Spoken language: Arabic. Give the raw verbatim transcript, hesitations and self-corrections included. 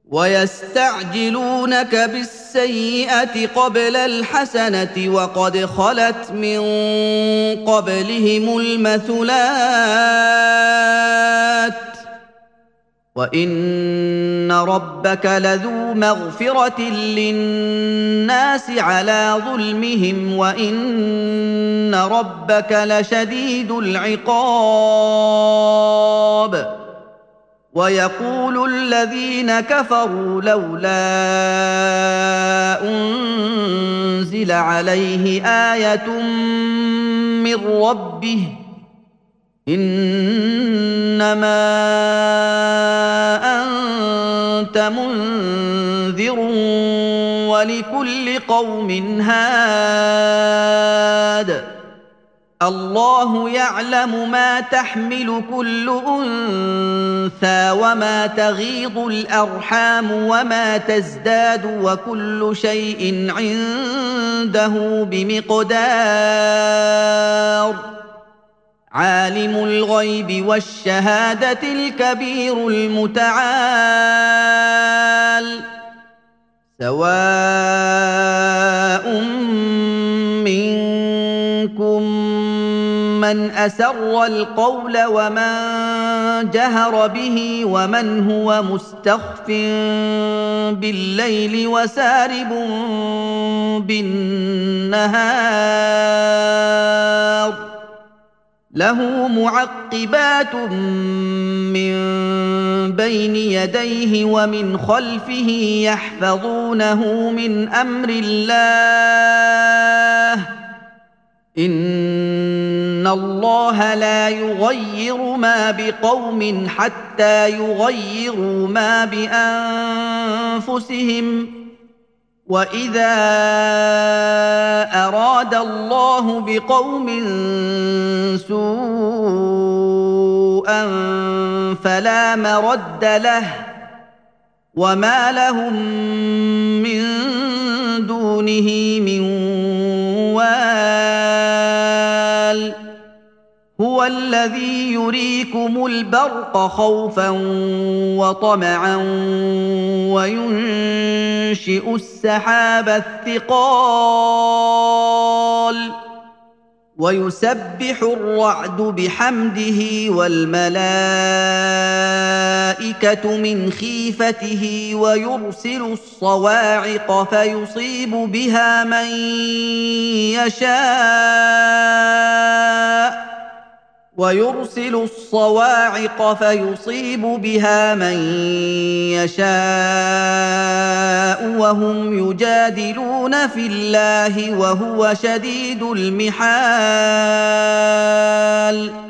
ويستعجلونك بالسيئة قبل الحسنة وقد خلت من قبلهم المثلات وإن ربك لذو مغفرة للناس على ظلمهم وإن ربك لشديد العقاب. ويقول الذين كفروا لولا أنزل عليه آية من ربه إنما أنت منذر ولكل قوم هاد الله يعلم ما تحمل كل أنثى وما تغيض الأرحام وما تزداد وكل شيء عنده بمقدار عالم الغيب والشهادة الكبير المتعال سواء منكم من أسر القول ومن جهر به ومن هو مستخف بالليل وسارب بالنهار له معقبات من بين يديه ومن خلفه يحفظونه من أمر الله إن الله لا يغير ما بقوم حتى يغيروا ما بأنفسهم وإذا أراد الله بقوم سوءا فلا مرد له وما لهم من دونه من وال هو الذي يريكم البرق خوفا وطمعا وينشئ السحاب الثقال ويسبح الرعد بحمده والملائكة من خيفته ويرسل الصواعق فيصيب بها من يشاء ويرسل الصواعق فيصيب بها من يشاء وهم يجادلون في الله وهو شديد المحال